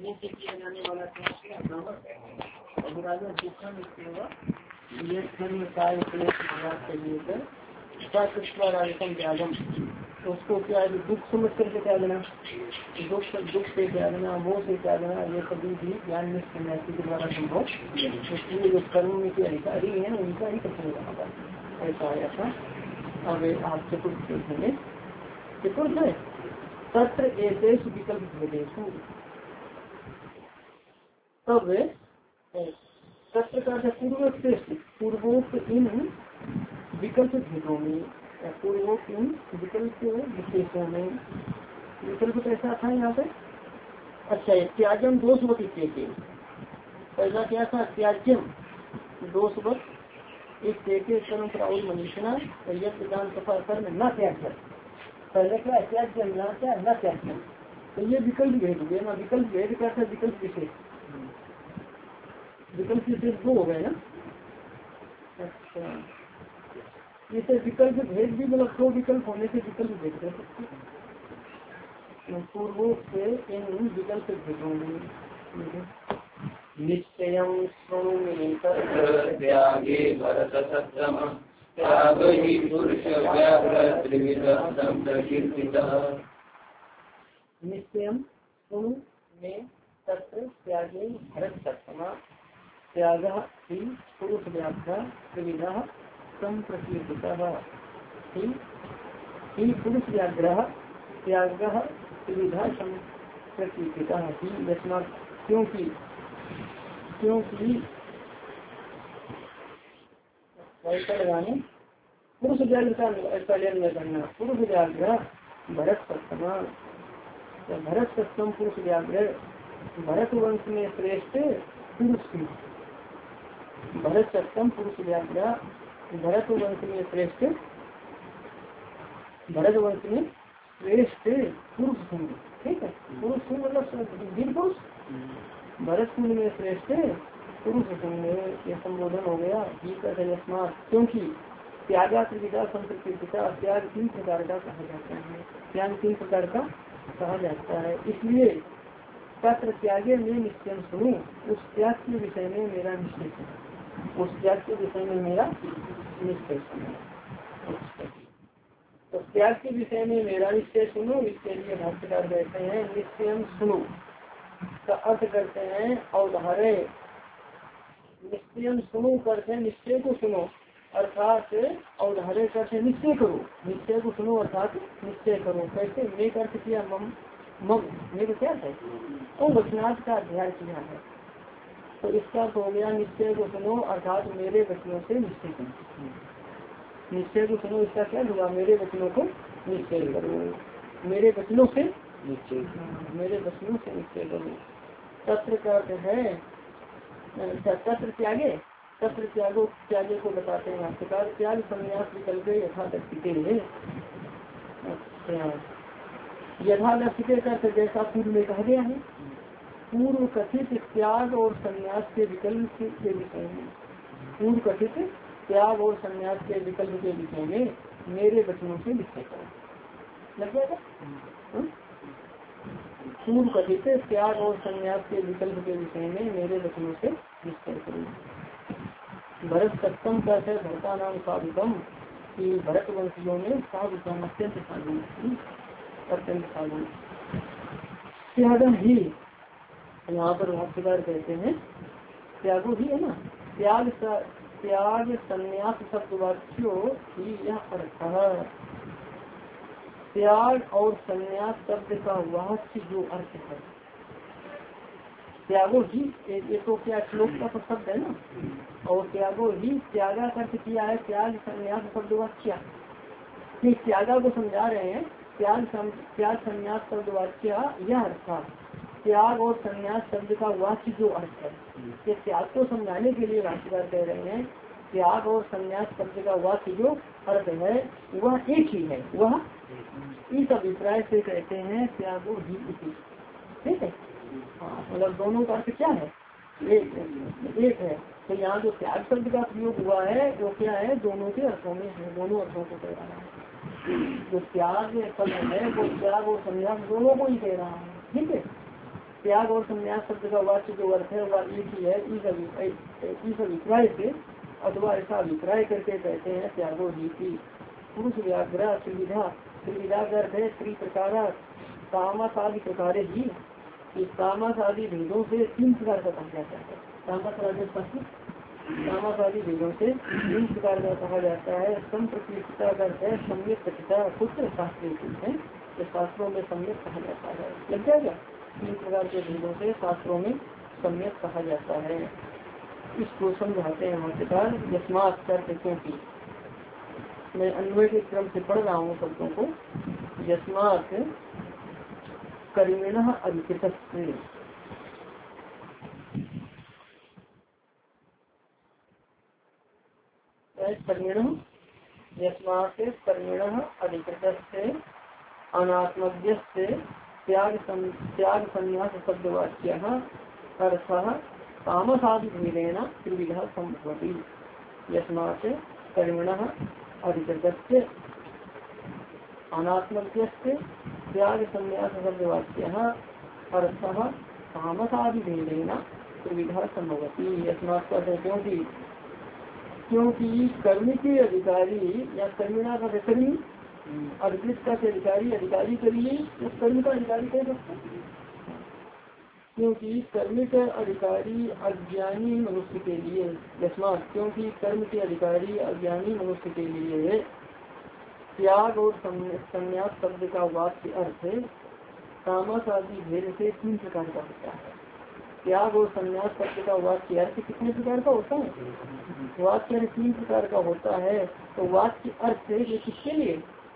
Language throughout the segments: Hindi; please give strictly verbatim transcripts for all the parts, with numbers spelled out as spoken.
नित्य किया जाने वाला ये कर्म कार्य त्यागम, उसको क्या है दुख समझ करके त्यागना, दुख दुख से त्यागना, मोह से त्यागना, ये कभी भी ज्ञान में सन्यासी के द्वारा संभव। इसलिए जो कर्म में के अधिकारी है उनका ही कथन होगा, ऐसा आया था। अब आप चतुर्थ देखेंगे, चतुर्थ है तत्र एतेषु विकल्प भेदेषु। तब तत्र का पूर्व श्रेष्ठ पूर्वोक्त इन विकल्प भेदों में, पूर्वोक्त इन विकल्प विशेषों में, विकल्प कैसा था यहाँ पे? अच्छा है त्याजम दोषवत इत्यादि। पहला क्या था? त्याज्यम दोषवत इत्यादि कर्म प्राउल मनीषणा यज्ञदान सफा कर्म न त्याज्य। पहले क्या त्याज्यम, यहाँ क्या न त्याज्यम। तो ये विकल्प भेद हुए ना। विकल्प भेद क्या था? विकल्प विशेष, विकल्प विशेष दो हो गए ना। अच्छा इसे विकल्प भेद भी मतलब दो विकल्प होने से विकल्प भेद कर सकते हैं। पूर्वों से इन विकल्प भेदों में निश्चय निश्चय में तत्र त्यागे भरत सत्तमा त्याग ही पुरुष व्याख्या त्रिविधा संप्रकीर्तितः ही पुरुष व्याग्रह त्याग त्रिविधा संप्रकीर्तितः ही यस्मात् क्योंकि क्योंकि ऐसा लगाने पुरुष व्याग्रह पहले करना पुरुष व्याग्रह भरत सत्तमा, भरत सत्तम पुरुष व्याग्रह भरत वंश में श्रेष्ठ पुरुष की, भरत सत्तम पुरुष व्याग्रह भरत वंश में श्रेष्ठ, भरत वंश में श्रेष्ठ पुरुष सिंह। ठीक है, पुरुष सिंह मतलब वीर पुरुष, भरत कुल में श्रेष्ठ पुरुष सिंह, ये संबोधन हो गया। क्योंकि त्यागा त्रिविधा संप्रकृतिता, त्याग तीन प्रकार का कहा जाता है, त्याग तीन प्रकार का कहा जाता है। इसलिए तत्र त्यागे में निश्चय सुनो, उस त्याग के विषय में मेरा निश्चय सुनो, उस त्याग के विषय में मेरा निश्चय सुनो। तो त्याग के विषय में मेरा निश्चय सुनो, इसके लिए भाष्यकार कहते हैं निश्चय सुनो का अर्थ करते हैं अवधारे। निश्चय सुनो करते हैं निश्चय को सुनो, अर्थात अवधारे करते निश्चय करो, निश्चय को सुनो अर्थात निश्चय करो। कैसे? मेघ अर्थ किया मम, मम मेघ क्या है? तो वचनार्थ का अध्ययन किया है, तो इसका हो गया निश्चय को सुनो अर्थात मेरे वचनों से निश्चय करो। निश्चय को सुनो इसका क्या हुआ? मेरे वचनों को निश्चय करो, मेरे वचनों से निश्चय, मेरे वचनों से निश्चय करो। तत्र का अर्थ है तत्र त्यागे, तत्र त्यागो त्यागे को बताते हैं प्रकार त्याग संन्यास विकल्प यथा दर्शिते। यथा दर्शिते का जैसा पूर्व में कहा गया है, पूर्व कथित त्याग और संन्यास के विकल्प के विषय में, पूर्व कथित त्याग और संन्यास के विकल्प के विषय में मेरे वचनों से निश्चय करो। लग जाएगा? पूर्व कथित त्याग और संन्यास के विकल्प के विषय में मेरे वचनों से निश्चय करो। भरत सत्तम का है भरता नाम साधुतम, कि भरत वंशियों में साधुतम अत्यंत साधु, अत्यंत साधु। त्याग ही यहाँ पर भाष्यकार कहते हैं त्यागो ही है ना, त्याग त्याग संन्यास शब्दवाच्यो ही यह अर्थ है। त्याग और संन्यास शब्द का वाच्य जो अर्थ है, त्यागो ही ये तो क्या श्लोक का तो शब्द है ना, और त्यागो ही त्यागा अर्थ किया है त्याग संन्यास शब्दवाच्य, त्यागा को समझा रहे हैं। त्याग त्याग संन्यास शब्दवाच्य यह अर्थ, त्याग और संन्यास शब्द का वाच्य जो अर्थ है, ये त्याग को समझाने के लिए भाष्यकार कह रहे हैं त्याग और संन्यास शब्द का वाच्य जो अर्थ है वह एक ही है, वह इस अभिप्राय से कहते हैं त्यागो ही इति। ठीक है, हाँ मतलब दोनों का अर्थ क्या है? एक, एक है। तो यहाँ जो त्याग शब्द का प्रयोग हुआ है वो क्या है? दोनों के अर्थों में है, दोनों अर्थों को कह रहा है। जो त्याग शब्द है वो त्याग और संन्यास दोनों को ही कह रहा है। ठीक है, त्याग और संन्यास शब्द का वाक्य जो अर्थ है वह एक ही है। इस अभिप्राय से अथवा ऐसा अभिप्राय करके कहते हैं त्यागो रीति पुरुष व्याग्रह त्रिविधा। त्रिविधा का अर्थ है त्रि प्रकार तामस आदि प्रकार ही। इस तामस आदि भेदों से तीन प्रकार का कहा जाता है। तामस आदि तामस आदि भेदों से तीन प्रकार का कहा जाता है। संप्रकृष्टता का अर्थ है सम्यक प्रकृता कुछ शास्त्रीय है, तो शास्त्रों में सम्यक कहा जाता है। लग जाएगा। तीन प्रकार के भेदों से शास्त्रों में सम्यक कहा जाता है। इसको समझाते हैं भाष्यकार यस्मात् करते, क्योंकि मैं अन्वय के क्रम से पढ़ रहा हूँ शब्दों को। यस्मात् कर्मिणः अधिकृत, कर्मिणः यस्मात् कर्मिणः अधिकृत अनात्मज्ञस्य त्याग त्याग संन्यास शब्दवाच्यः अर्थः तामसादि भेदेन त्रिविधः संभवति। यस्मात् कर्मिणः अधिकृतस्य अनात्मज्ञस्य त्याग संन्यास शब्दवाच्यः अर्थः तामसादि भेदेन त्रिविधः संभवति। यस्मात् का क्योंकि क्योंकि कर्म के अधिकारी या कर्मिणा का कर्मी अधिकृत का अधिकारी अधिकारी करिए उस कर्म का अधिकारी कह सकते हैं। क्योंकि कर्म के अधिकारी अज्ञानी मनुष्य के लिए, यस्मात् क्योंकि कर्म के अधिकारी अज्ञानी मनुष्य के लिए त्याग और संन्यास शब्द का वाक्य अर्थ तामस आदि भेद से तीन प्रकार का होता है। त्याग और संन्यास शब्द का वाक्य अर्थ कितने प्रकार का होता है? वाक्य अर्थ तीन प्रकार का होता है। तो वाक्य अर्थ ये किसके लिए?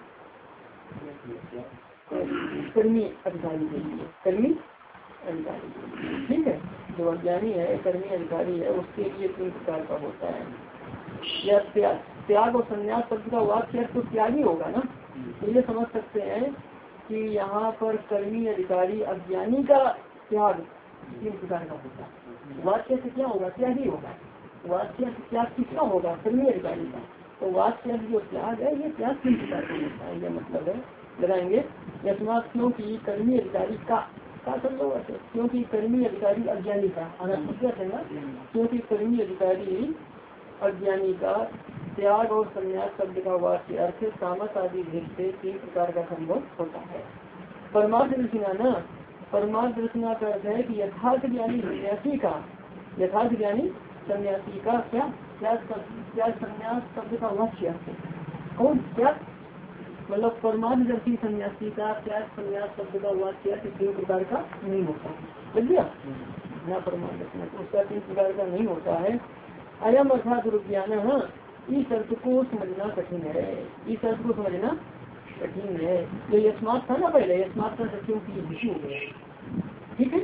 कर्मी अधिकारी के लिए, कर्मी अधिकारी के लिए। ठीक है, जो अज्ञानी है कर्मी अधिकारी है उसके लिए तीन प्रकार का होता है। या त्याग त्याग और संन्यास शब्द का वाक्य अर्थ तो त्याग ही होगा ना। तो ये समझ सकते हैं कि यहाँ पर कर्मी अधिकारी अज्ञानी का त्याग तीन प्रकार का होता है। वाक्य से क्या होगा? त्याग ही होगा। वाक्य त्याग किसका होगा? कर्मी अधिकारी का। तो वाक्य जो त्याग है ये त्याग तीन प्रकार का होता है। ये मतलब है लगाएंगे यस्मात् क्योंकि कर्मी अधिकारी का का संभव है, क्योंकि कर्मी अधिकारी अज्ञानी का अनात्मज्ञ है ना। क्योंकि कर्मी अधिकारी अज्ञानी का त्याग और संन्यास शब्द का वाक्य अर्थ तामस आदि भेद से तीन प्रकार का संभव होता है। परमार्थ दर्शना ना, परमार्थ दर्शना का अर्थ है कि यथार्थ ज्ञानी सन्यासी का, यथार्थ ज्ञानी सन्यासी का क्या क्या क्या संन्यास शब्द का वाक्य अर्थ कौन क्या मतलब परमार्थदर्शी सन्यासी का त्याग संन्यास शब्द का वाक्य तीन प्रकार का नहीं होता है। लग गया ना? परमार्थदर्शन उसका तीन प्रकार का नहीं होता है। अयम अर्थात ज्ञान इस अर्थ को समझना कठिन है। इस अर्थ को समझना कठिन है। जो यस्मात् था ना पहले, यस्मात् का सत्यों की विषय हो गया। ठीक है,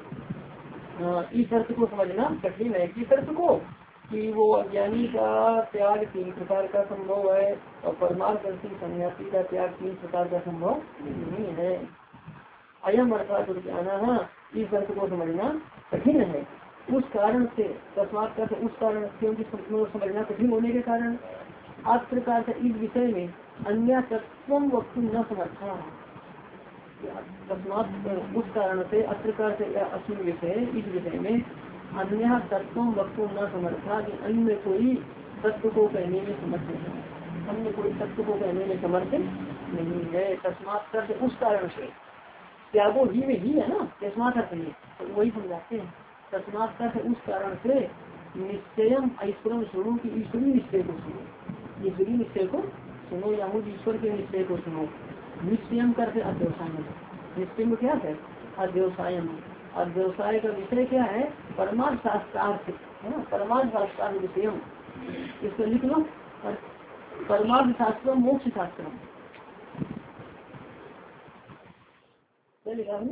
इस अर्थ को समझना कठिन है। किस अर्थ को? कि वो अज्ञानी का त्याग तीन प्रकार का संभव है और परमार्थदर्शी सन्यासी का त्याग तीन प्रकार का संभव नहीं है। अयम अर्थात ज्ञान इस अर्थ को समझना कठिन है। उस कारण से तस्मात् का उस कारण क्योंकि समझना कठिन होने के कारण आज प्रकार से इस विषय में अन्य तत्व वक्तुम न समर्था। तस्मात् उस कारण से अत्रकार से अस्मिन विषय इस विषय में अन्य तत्व वक्तुम न समर्था कि अन्य कोई तत्व को कहने में समर्थ नहीं है। अन्य कोई तत्व को कहने में समर्थ नहीं है। तस्मात् का उस कारण से त्यागो ही में ही है ना, तस्मात् अर्थ नहीं तो वही समझाते हैं। तस्मात् का उस कारण से निश्चयम ऐश्वर्य सुनो की ईश्वरी निश्चय को सुनो, ईश्वरी निश्चय को सुनो या मुझ ईश्वर के निश्चय को सुनो। निश्चयम करते अध्यवसायन, निश्चय में क्या है? अध्यवसायन। अध्यवसाय का विषय क्या है? परमार्थ शास्त्रार्थ है ना, परमार्थ शास्त्रार्थ विषय इसको लिख लो। परमार्थ शास्त्र मोक्ष शास्त्र क्या लिखा है?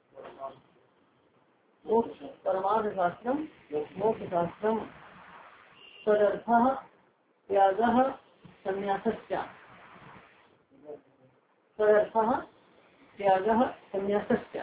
मोक्ष परमार्थ शास्त्रम मोक्ष शास्त्रम तदर्थः त्यागः संन्यासस्य, तदर्थः त्यागः संन्यासस्य।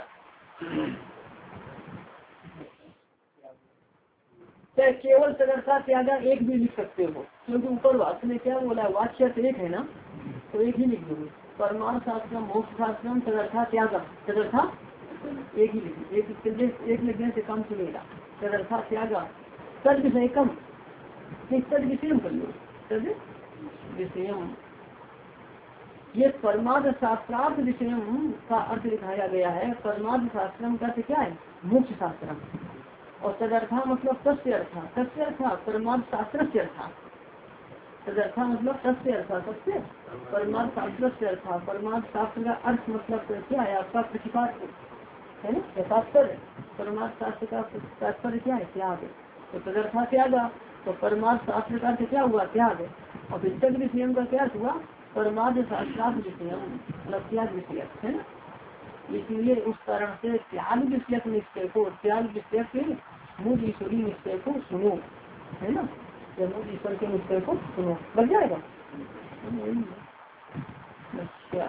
क्या केवल तदर्था त्याग एक भी लिख सकते हो? क्योंकि ऊपर वाक्य में क्या बोला है? वाक्य एक है ना, तो एक ही लिख दोगे। परमार्थ शास्त्र मोक्ष शास्त्र तदर्था त्याग, तदर्था एक ही लिखी, एक एक लिखने से काम चलेगा। तदर्था त्यागा तद विषय कम, तद विषयम कर लो, तद विषयम। ये परमार्थ शास्त्रार्थ विषयम का अर्थ दिखाया गया है। परमार्थ शास्त्रम का क्या है? मोक्ष शास्त्रम। और तदर्था मतलब तस्य अर्था, तस्य अर्था परमार्थ शास्त्र से अर्था, तदर्था मतलब तस्य अर्था, तस्य परमार्थ शास्त्र से अर्था। परमार्थ शास्त्र का अर्थ मतलब क्या है? आपका प्रतिपाद है ना, तात्पर्य। परमार्थ शास्त्र का तात्पर्य क्या है? त्याग। तो तदर्था त्याग, तो परमार्थ शास्त्र का अर्थ क्या हुआ? त्याग। और विषय विषय का क्या हुआ? परमार्थ शास्त्रार्थ विषय मतलब त्याग विषय है ना। इसलिए उस कारण से त्याग विषयक निश्चय को, त्याग विषयक मूल ईश्वरी निश्चय को सुनो, है ना। या मूल ईश्वर के निश्चय को सुनो, लग जाएगा। अच्छा,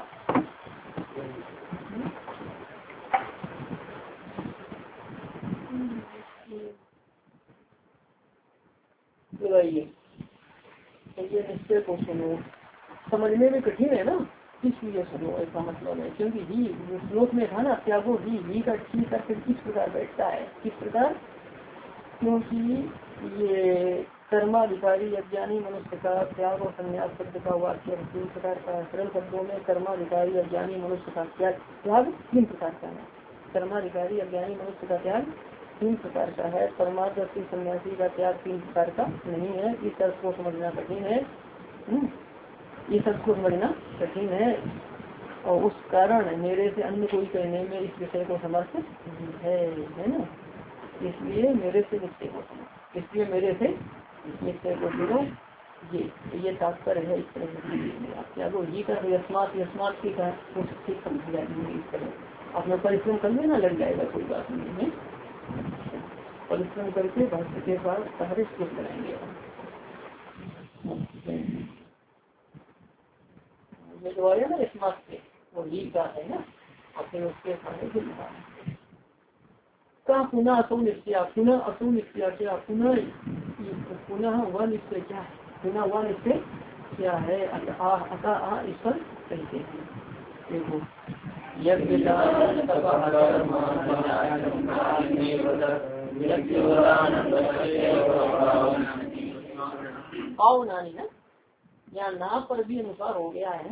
ये निश्चय को सुनो। समझने में कठिन है ना, इसलिए सुनो, ऐसा मतलब है। क्योंकि ही श्लोक में था ना, त्यागो ही, ही का ठीक करके किस प्रकार बैठता है, किस प्रकार? क्योंकि ये कर्माधिकारी अज्ञानी मनुष्य का त्याग और संन्यास शब्द का वाक्य तीन प्रकार का है। सरल शब्दों में कर्माधिकारी अज्ञानी मनुष्य का त्याग त्याग तीन प्रकार का है। कर्माधिकारी अज्ञानी मनुष्य का त्याग तीन प्रकार का है। परमार्थी सन्यासी का त्याग तीन प्रकार का नहीं है। इस अर्थ को समझना कठिन है, ये सब को समझना कठिन है। और उस कारण मेरे से अन्य कोई कहने में इस विषय को समर्थ है, है ना। इसलिए मेरे से निश्चय को सुनो, इसलिए मेरे से निश्चय को सुनो। ये ये तात्पर्य है। इस तरह क्या वो ये कर यस्मात यस्मात की का ठीक समझ जाएंगे। इस तरह अपना परिश्रम कर लेना, लग जाएगा, कोई बात नहीं है। परिश्रम करके भाष्य के बाद सारे श्लोक बनाएंगे। ये जो आया ना यस्मात से, वो ही का है ना, और फिर उसके सामने भी का पुनः असौ निश्चय, पुनः असौ निश्चय क्या, पुनः पुनः वह निश्चय क्या है? पुनः वह निश्चय क्या है? अतः आ ईश्वर कहते हैं। देखो पावनानी ना, यहाँ ना पर भी अनुसार हो गया है।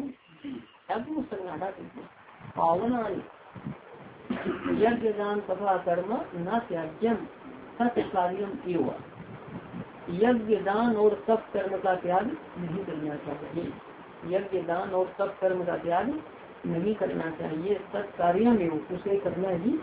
पावनानी यज्ञ दान तथा कर्म न त्याज्यम सत्य कार्यम एवं। यज्ञ दान और सब कर्म का त्याग नहीं करना चाहिए। यज्ञ दान और सब कर्म का त्याग नहीं करना चाहिए। सब कार्यम एवं उसे करना ही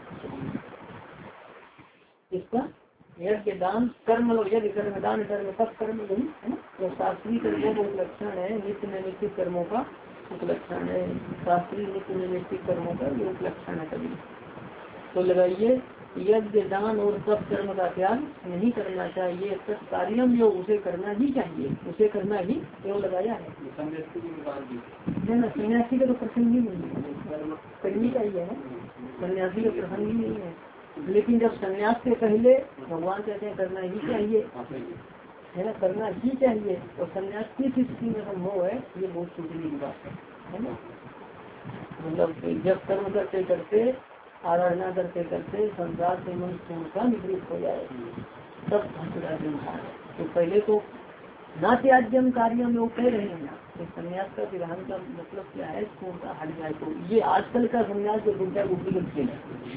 इसका यज्ञ दान कर्म और यज्ञ कर्म दान कर्म सब कर्म नहीं है ना। तो शास्त्रीय कर्मों का उपलक्षण है, नित्य नैमित्तिक कर्मों का उपलक्षण है। शास्त्रीय नित्य नैमित्तिक कर्मों का ये उपलक्षण है। कभी तो लगाइए यज्ञ दान और सब कर्म का त्याग नहीं करना चाहिए। सब कार्यम योग उसे करना ही चाहिए, उसे करना ही क्यों लगाया है। सन्यासी का तो प्रसंग ही नहीं है, कर्मी का ही है, सन्यासी का प्रसंग ही नहीं है। लेकिन जब सन्यास से पहले भगवान कहते हैं करना ही चाहिए, है ना, करना ही चाहिए। और सन्यास की स्थिति में संभव है, ये बहुत छोटी बात है, है ना। मतलब जब कर्म करते करते आराधना करते करते संसार से मनुष्य का निवृत्त हो जाए तब इंसान। तो पहले तो ना त्याज्यम कार्य में वो कह रहे हैं ना, तो संन्यास का विधान का मतलब क्या है, पूर्णता हट जाए। तो ये आजकल का संन्यास जो गुड्डा गुड्डी का खेल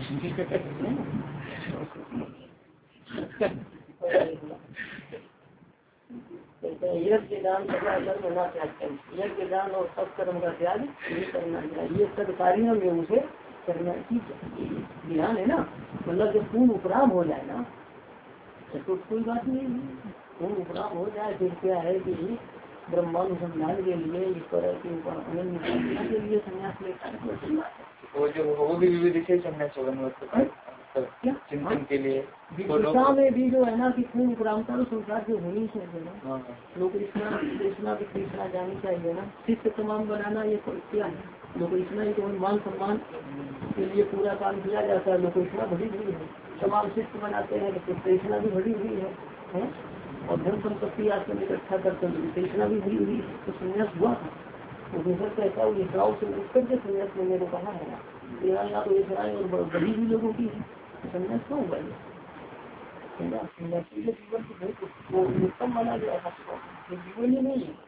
है। यज्ञ दान तथा कर्म ना त्याज्यम, यज्ञ दान और सब कर्म का त्याग नहीं करना चाहिए। सब कार्यों में उसे करना ही चाहिए। ध्यान है ना, मतलब जब पूर्ण उपराम हो जाए ना तो कोई बात नहीं, पूर्ण उपराम हो जाए फिर क्या है कि ब्रह्मानुसंधान के लिए ईश्वर के ऊपर अनन्य के लिए संन्यास लेता है। वो जो वो भी विधि संन्यास होगा चिंतन के लिए विद्या में भी जो है ना कि पूर्ण उपरामता तो संसार से होनी चाहिए ना। लोग कृष्णा कृष्णा की कृष्णा जानी चाहिए ना। शिष्य तमाम बनाना ये क्या है, लोग इतना ही तो मान सम्मान के लिए पूरा काम किया जाता है। लोग इतना भरी हुई है, तमाम शिष्य बनाते हैं, तो कृष्णा भी भरी हुई है, है? और धन संपत्ति आजकल इकट्ठा करते हैं, कृष्णा भी भरी हुई है। तो संन्यास हुआ था, तो दूसरा कहता है ये श्राव से उठ करके संन्यास लेने को कहा है ना। सेवा या तो एक राय और बड़ी भी लोगों की संन्यास क्यों हुआ ये? सन्यासी के जीवन को बहुत उत्तम माना गया था, जीवन ही नहीं है।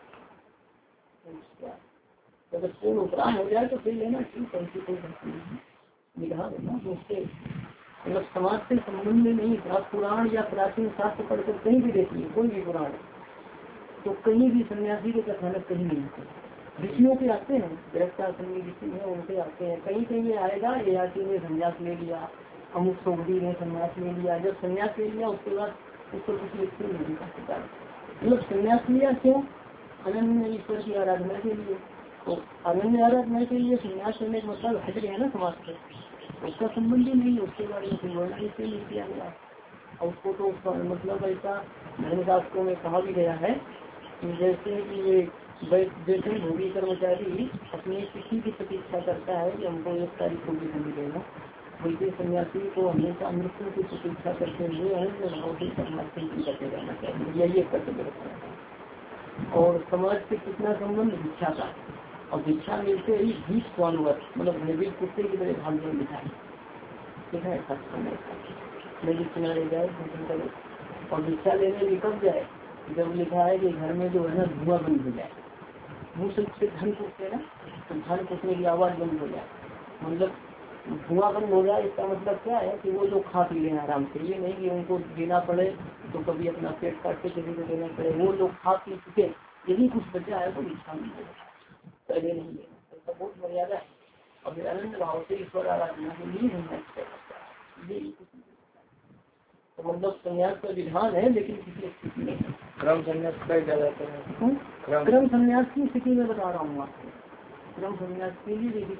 अगर पूर्ण उपराम हो जाए तो फिर लेना ठीक है, कोई निगाह देना उससे मतलब समाज से संबंध नहीं। पुराण या प्राचीन शास्त्र पढ़कर कहीं भी देखिए, कोई भी पुराण तो कहीं भी सन्यासी के कथानक कहीं नहीं आते। ऋषियों के आते हैं, गृहस्थाश्रमी ऋषि है उनके आते हैं, कहीं कहीं ये आएगा ये आती ने संन्यास ले लिया, अमुक सोगदी ने संन्यास ले लिया। जब संन्यास ले लिया उसके बाद उसको कुछ लिखते नहीं का प्रकार, मतलब संन्यास लिया क्यों? अनन्य ईश्वर की आराधना के लिए। तो अनन्य आराधना के लिए संन्यास लेने का मतलब हट गया ना समाज से, उसका संबंध ही नहीं, उसके बारे में कोई वर्णन इसलिए नहीं किया गया। और उसको तो उसका मतलब ऐसा धर्म शास्त्रों में कहा भी गया है कि जैसे कि ये वेतन भोगी कर्मचारी अपनी तिथि की प्रतीक्षा करता है कि हमको एक तारीख को वेतन मिलेगा, वैसे सन्यासी को हमेशा मृत्यु की प्रतीक्षा करते हुए करते रहना चाहिए, यही एक कर्तव्य रखना है। और समाज से कितना संबंध भिक्षा का, और भिक्षा मिलते ही बीस स्वानुवत मतलब नबी कुत्ते की तरह भाग में लिखा है, लिखा है नदी किनारे जाए भोजन करे। और भिक्षा लेने भी कब जाए? जब लिखा है कि घर में जो है ना धुआं बंद हो जाए, मुँह से धन पूछते ना तो धन पूछने की आवाज बंद हो जाए, मतलब धुआं बंद हो जाए। इसका मतलब क्या है कि वो जो खा पी रहे हैं आराम से, ये नहीं कि उनको देना पड़े तो कभी अपना पेट काट के किसी को देना पड़े, वो लोग खा पी चुके यदि कुछ बचा है तो भिक्षा मिले, पहले नहीं है, ऐसा बहुत मर्यादा है। और अनंत भाव से ईश्वर आराधना के लिए नहीं, तो मतलब संन्यास का विधान है लेकिन किसी स्थिति में क्रम संन्यास का जाता है। क्रम संन्यास की स्थिति में बता रहा हूँ आपको, क्रम संन्यास के लिए देखिए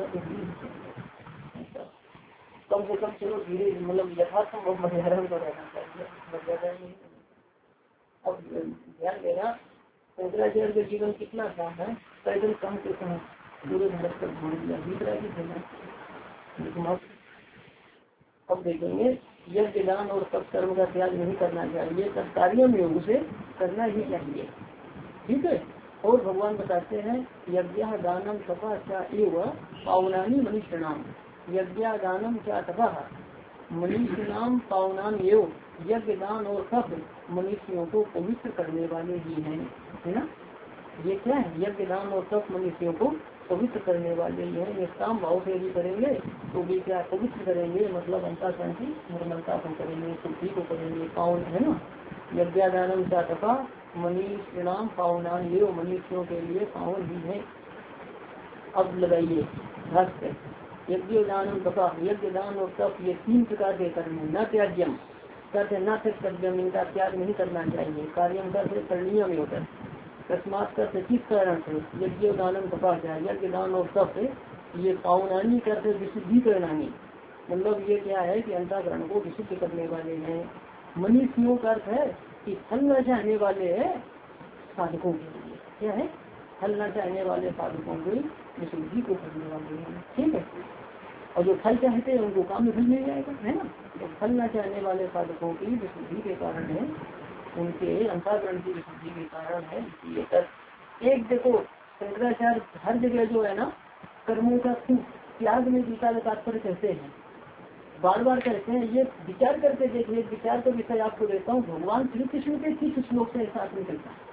कम से कम चलो धीरे मतलब यथासंभव मर्यादा में तो रहना चाहिए, मर्यादा नहीं। अब ध्यान देना शंकराचार्य का जीवन कितना कम है, पैदल कम से कम पूरे भारत पर घूम दिया भीतरा की देना। अब देखेंगे यज्ञ दान और सब कर्म का त्याग नहीं करना चाहिए, सब कार्यों में उसे करना ही चाहिए, ठीक है। और भगवान बताते हैं यज्ञ दानम तपा क्या एवं पावनानी मनुष्य नाम, यज्ञ दानम क्या तपा मनुष्य नाम पावनान एवं, यज्ञ दान और तप मनुष्यों को पवित्र करने वाले ही हैं, है ना। ये क्या है? यज्ञ दान और तप मनुष्यों को पवित्र करने वाले ही हैं। निष्काम भाव से भी करेंगे तो भी क्या पवित्र करेंगे, मतलब अंतःकरण की निर्मलता को करेंगे, शुद्धि को करेंगे, पावन है ना। यज्ञादानम का तपा मनुष्य नाम पावनान ये मनुष्यों के लिए पावन ही है। अब लगाइए भाष्य, यज्ञ दानम तपा, यज्ञ दान और तप ये तीन प्रकार के कर्म न त्याज्यम करते न त्यक्तव्यम, इनका त्याग नहीं करना चाहिए। कार्यम करते करणीय में होकर तस्मात करते किस कारण से यज्ञ दानम तपा जाए, यज्ञ दान और तप ये पावनानी करते विशुद्धि करनानी, मतलब ये क्या है कि अंतःकरण को विशुद्ध करने वाले हैं। मनुष्यों का अर्थ है कि फल न चाहने वाले साधकों के लिए, क्या है फल न चाहने वाले साधकों की विशुद्धि को करने वाले हैं, ठीक है। और जो फल चाहते हैं उनको काम में फल मिल जाएगा, है ना। तो फल न चाहने वाले साधकों की विशुद्धि के कारण है, उनके अंतःकरण की विशुद्धि के कारण है। इसलिए तक एक देखो शंकराचार्य हर जगह जो है ना कर्मों का त्याग में गीता का तात्पर्य कहते हैं, बार बार कहते हैं। ये विचार करके देखिए, विचार का विषय आपको देता हूँ। भगवान श्री कृष्ण के किस श्लोक से साथ निकलता है?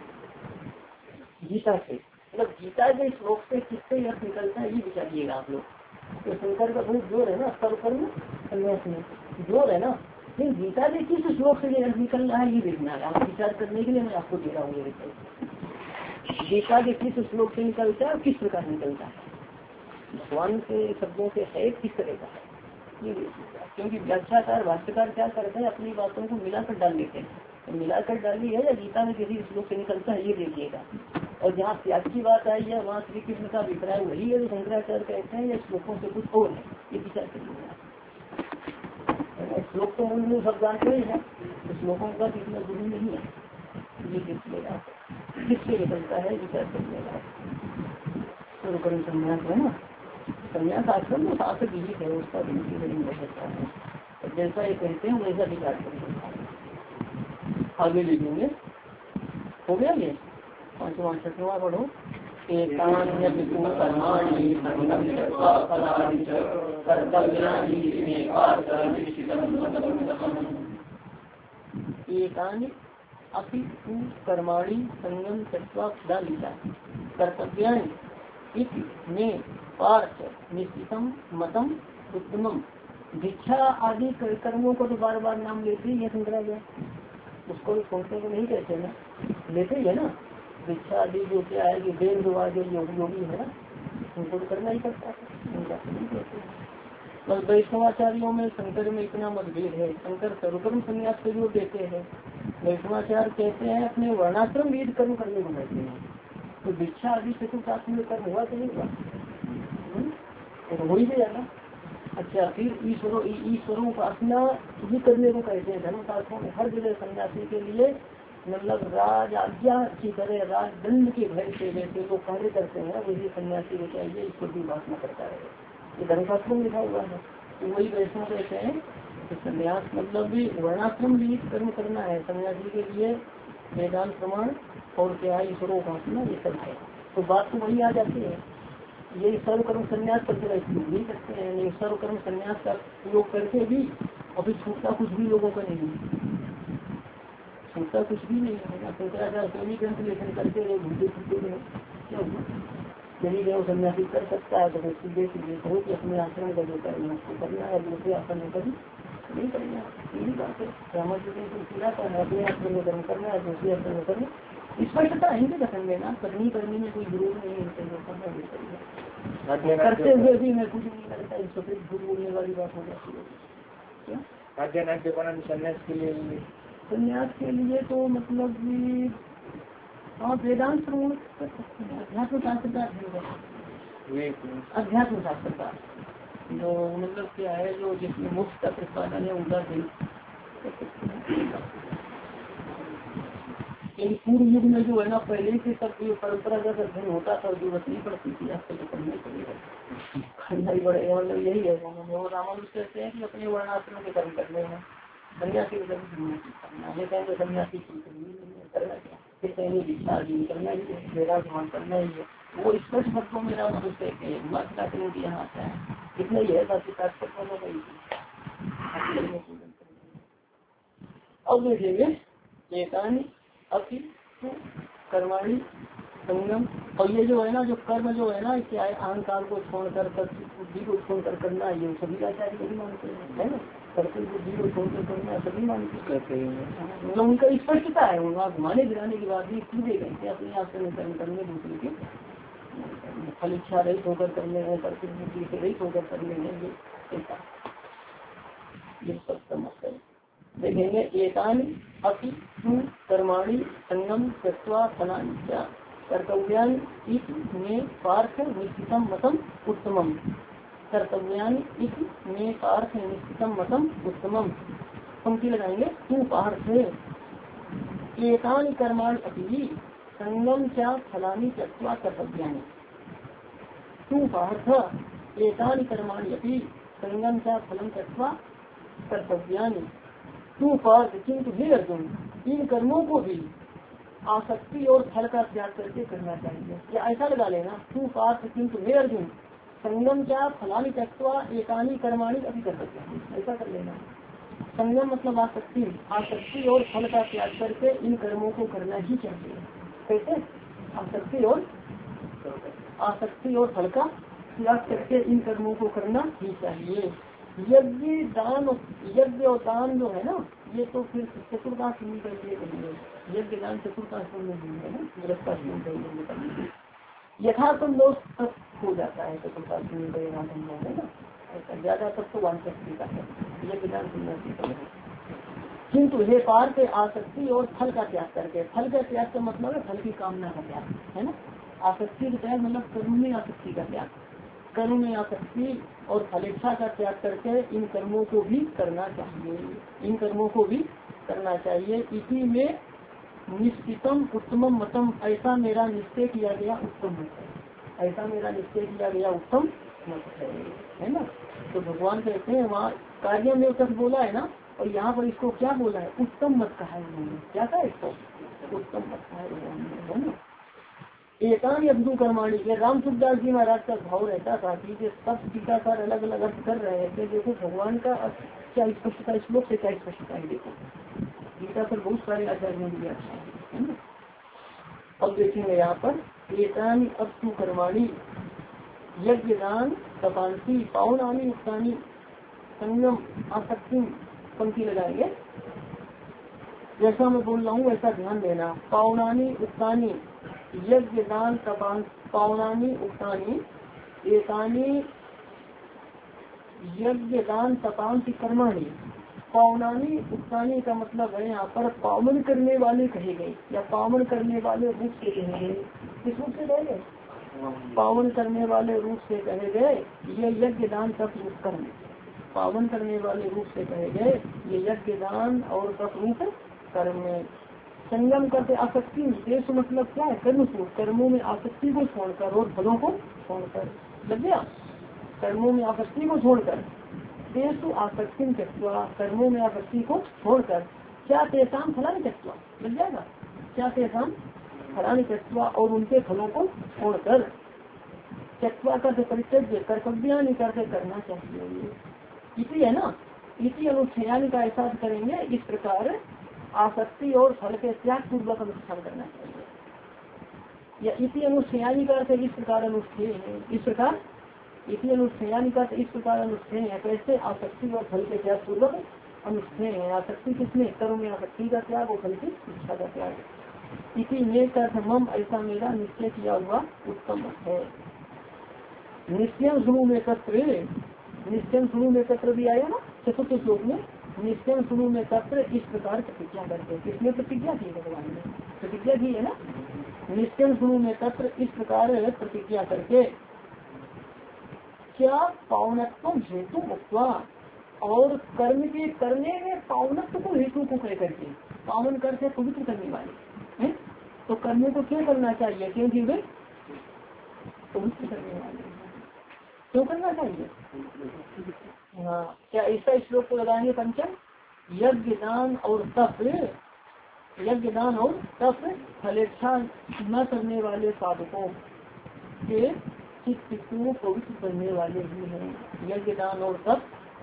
गीता से, मतलब गीता के श्लोक से किससे अर्थ निकलता है ये विचारिएगा आप लोग। तो शंकर का बहुत जोर है ना सब कर्म संन्यास में, जोर है ना। फिर गीता के किस श्लोक से ये अर्थ निकल रहा है ये देखना है, आप विचार करने के लिए मैं आपको दे रहा हूँ ये विषय। गीता के किस श्लोक से निकलता है और किस प्रकार निकलता है, भगवान के शब्दों से है किस तरह का है ये, क्योंकि व्याख्याकार भाष्यकार क्या करते हैं अपनी बातों को मिलाकर डाल लेते हैं। तो मिलाकर डाली है या गीता में किसी श्लोक से निकलता है ये देखिएगा। और जहाँ त्याग की बात आई है वहाँ श्री कृष्ण का अभिप्राय वही है जो शंकराचार्य कहते हैं, या श्लोकों से कुछ और है ये विचार करिएगा। श्लोक तो मूल सब जानते ही है, तो श्लोकों का इतना गुरु नहीं है, ये देखिएगा किससे निकलता है विचार करिएगा। तो कर्म संन्यास है ना, संन्यास आश्रम में शास्त्र विहित है, उसका विधि नहीं हो सकता है। तो जैसा ये कहते हैं वैसा विचार करिएगा। आगे लिखेंगे, हो गया ये पांचवा छठवा पढ़ो। एतान्यपि तु कर्माणि संगं त्यक्त्वा फलानि च कर्तव्यानि मे पार्थ निश्चितं मतम्। एतानि अपि तु कर्माणि संगं त्यक्त्वा फलानि च कर्तव्यानि इति मे पार्थ निश्चितं मतम उत्तमम। भिक्षा आदि कर्मों को तो बार बार नाम लेते ही है शंकराचार्य, उसको भी छोड़ने को नहीं कहते ना, लेते ही है ना। भिक्षा आदि जो क्या है कि देव दुआ जो योगी है ना, उनको तो करना ही पड़ता है। बस वैष्णवाचार्यों में शंकर में इतना मतभेद है, शंकर सर्वकर्म संन्यास से जोड़ देते हैं, वैष्णवाचार्य कहते हैं अपने वर्णाश्रम विध कर्म करने को कहते हैं। तो भिक्षा आदि चतुर्थाश्रम कर्म हुआ तो नहीं हुआ, तो हो ही जाएगा। अच्छा, फिर ईश्वरों ईश्वरों उपासना भी करने को कहते हैं धर्मशास्त्रों में हर जगह सन्यासी के लिए, मतलब राज आज्ञा की तरह राज दंड के भय से जैसे लोग कार्य करते हैं वही सन्यासी को चाहिए ईश्वर की उपासना करता है, ये धर्मशास्त्रों में लिखा हुआ है। तो वही वैष्णव कहते हैं कि सन्यास मतलब भी वर्णाश्रम भी कर्म करना है सन्यासी के लिए, वेदांत प्रमाण और क्या ईश्वरों उपासना ये सब है। तो बात तो वही आ जाती है, ये सर्वकर्म संन्यास करते रहते नहीं करते हैं, ये सर्वकर्म संन्यास का उपयोग करके भी अभी छूटता कुछ भी लोगों का नहीं है, छूटता कुछ भी नहीं है। शंकराचार्य स्वामी ग्रंथ लेखन करते रहे घूमते फिरते रहे, क्या हुआ यदि जो सन्यासी कर सकता है तो फिर सीधे सीधे कहो कि अपने आश्रम का जो करना उसको करना है, दूसरे आश्रम में कभी नहीं करना। यही बात है, रामच जी को पूरा करना अपने आश्रम में कर्म करना है, दूसरे आश्रम में करना स्पष्टता है इनके कथन में ना, करनी करने में कोई जरूर नहीं है, करते हुए भी मैं कुछ नहीं करता, इसको फिर झूठ बोलने वाली बात हो जाती है। क्या संन्यास के लिए संन्यास के लिए तो मतलब हाँ वेदांत श्रवण कर सकते हैं, अध्यात्म शास्त्र का अध्यात्म शास्त्र का जो मतलब क्या है जो जिसमें मुक्त का प्रतिपादन है उनका भी पूर्व युग में जो है ना पहले से सब जो परंपरागत अध्ययन होता था जरूरत नहीं पड़ती थी, आज तक करना ही पड़ेगा, करना ही पड़ेगा। मतलब यही है रामानुज कहते हैं कि अपने वर्णाश्रम के कर्म करने हैं, सन्यासी के कर्म करना है, कहेंगे सन्यासी करना क्या, फिर कहेंगे दीक्षा आदि करना ही है, मेरा ध्यान करना ही है। वो स्पष्ट शब्दों में रामानुज कहते हैं, माता के यहाँ आता है इतना ही है, बाकी तात्पर्य वालों का ही। अब देखेंगे एकानी अपि तु कर्माणि संगम, और ये जो है ना जो कर्म जो है ना क्या है अहंकार को छोड़कर बुद्धि को छोड़कर करना, ये सभी आचार्य यही मानते हैं, है ना, करते बुद्धि को छोड़कर करना सभी मानते करते हैं, मतलब उनका स्पष्टता है, उनका घुमाने गिराने की बात नहीं पूरे कहते हैं अपने आप से कर्म करने दूसरे के फल इच्छा रहित होकर करने हैं, करते बुद्धि से रहित होकर करने हैं, ये सब समझते हैं। देखेंगे एकान अपि तु कर्माणि संगम त्यक्त्वा फलानि च कर्तव्यानि इति मे पार्थ निश्चितं मतम उत्तमम। कर्तव्यानि इति मे पार्थ निश्चितं मतम उत्तमम। पंक्ति लगाएंगे तू पार्थ एतानि कर्माणि अपि संगम च फलानि त्यक्त्वा कर्तव्यानि। तू पार्थ एतानि कर्माणि अपि संगम च फलं त्यक्त्वा कर्तव्यानि। तू पार्थ किंतु हे अर्जुन इन कर्मों को भी आसक्ति और फल का त्याग करके करना चाहिए, या ऐसा लगा लेना तू पार्थ किंतु हे अर्जुन संगम क्या फलानी त्यक्त्वा एकानी कर्माणी अभी कर सकते हैं, ऐसा कर लेना। संगम मतलब आसक्ति, आसक्ति और फल का त्याग करके इन कर्मों को करना ही चाहिए। कैसे आसक्ति और आसक्ति और फल का त्याग करके इन कर्मों को करना ही चाहिए। यज्ञ दान यज्ञ और दान जो है ना ये तो फिर चतुर्थाश्रमी का लिए करेंगे, यज्ञ दान चतुर्थाश्रम में भी है ना, गृहस्थाश्रम का यथार्थम दोष तक हो जाता है चतुर्थाश्रमी का यथार्थम है ना, ऐसा ज्यादा तक तो वांछित का है यज्ञ दान सन्यासी का। किंतु हे पार्थ आसक्ति और फल का त्याग करके, फल का त्याग का मतलब है फल की कामना का त्याग है ना, आसक्ति का त्याग मतलब कर्म में आसक्ति का त्याग, कर्म में आसक्ति और फलेच्छा का त्याग करके इन कर्मों को भी करना चाहिए, इन कर्मों को भी करना चाहिए। इसी में निश्चितम उत्तमम मतम, ऐसा मेरा निश्चय किया गया उत्तम मत है, ऐसा मेरा निश्चय किया गया उत्तम मत है, है ना। तो भगवान कहते हैं वहाँ कार्य में उत्तम बोला है ना, और यहाँ पर इसको क्या बोला है उत्तम मत कहा है उन्होंने, क्या कहा इसको उत्तम मत कहा है उन्होंने, है ना। एकान अभिधु कर्माणी, ये राम सुखदास जी महाराज का भाव रहता था कि ये सब टीकाकार अलग अलग अर्थ कर रहे थे। देखो भगवान का क्या स्पष्टता, श्लोक से क्या स्पष्टता है। देखो गीता पर बहुत सारे आचार्यों ने दिया है ना। अब देखेंगे यहाँ पर एकान अभिधु कर्माणी यज्ञ दान तपांसी पावनानी उत्तानी संगम आसक्ति पंक्ति लगाएंगे। जैसा मैं बोल रहा हूँ ऐसा ध्यान देना। पावनानी उत्तानी यज्ञ दान तपान पावनानी उत्तानी एकानी यज्ञ दान तपांसी कर्माणी। पावनानी उत्तानी का मतलब है यहाँ पर पावन करने वाले कहे गए या पावन करने वाले रूप से कहे गए। किस रूप से कहे गए? पावन करने वाले रूप से कहे गए ये यज्ञ दान तप कर्म। पावन करने वाले रूप से कहे गए ये यज्ञ दान और तप रूप कर्म में। संगम करते आसक्ति, देश मतलब क्या है? कर्म को, कर्मों में आसक्ति को छोड़कर और फलों को छोड़कर। लग गया? कर्मों में आसक्ति को छोड़कर देश आसक्ति त्यक्त्वा, कर्मों में आसक्ति को छोड़कर क्या तेसाम फलानि त्यक्त्वा। लग जाएगा? क्या तेसाम फलानि त्यक्त्वा, और उनके फलों को छोड़कर। त्यक्त्वा करते परित्यज्य, कर्तव्य नहीं करते करना चाहिए। इसी है ना, इसी अनुष्ठान का ऐसा करेंगे। इस प्रकार आसक्ति और फल के त्याग पूर्वक अनुष्ठान करना चाहिए। या इसी अनुष्ठान का अर्थ इस प्रकार अनुष्ठेय है। इस प्रकार इसी अनुष्ठान का इस प्रकार अनुष्ठेय है। कैसे? आसक्ति और फल के त्याग पूर्वक अनुष्ठेय है। आसक्ति किसमें? कर्म में आसक्ति का त्याग और फल की इच्छा का त्याग। इसी में मम ऐसा मेरा निश्चय किया हुआ उत्तम है। निश्चय शुरू में तत्र, निश्चय शुरू में तत्र भी आया ना चतुर्थ श्लोक में। निश्चय शुरू में तत्र इस प्रकार प्रतिज्ञा करते। किसने प्रतिज्ञा की? भगवान ने प्रतिज्ञा की है ना। निश्चय शुरू में तत्र इस प्रकार प्रतिज्ञा करके क्या पावनत्व हेतु मुक्त्वा, और कर्म के करने में पावनत्व को हेतु को कह करके, पावन कर से पवित्र करने वाले हैं। तो कर्म को क्यों करना चाहिए? क्योंकि वे पवित्र करने वाले हैं। क्यों करना चाहिए? हाँ, क्या ऐसा श्लोक को लगाएंगे? पंचम यज्ञ दान और तप, यज्ञ दान और तप फलेच्छा न करने वाले साधकों के चित्त को पवित्र करने वाले ही हैं। यज्ञ दान और तप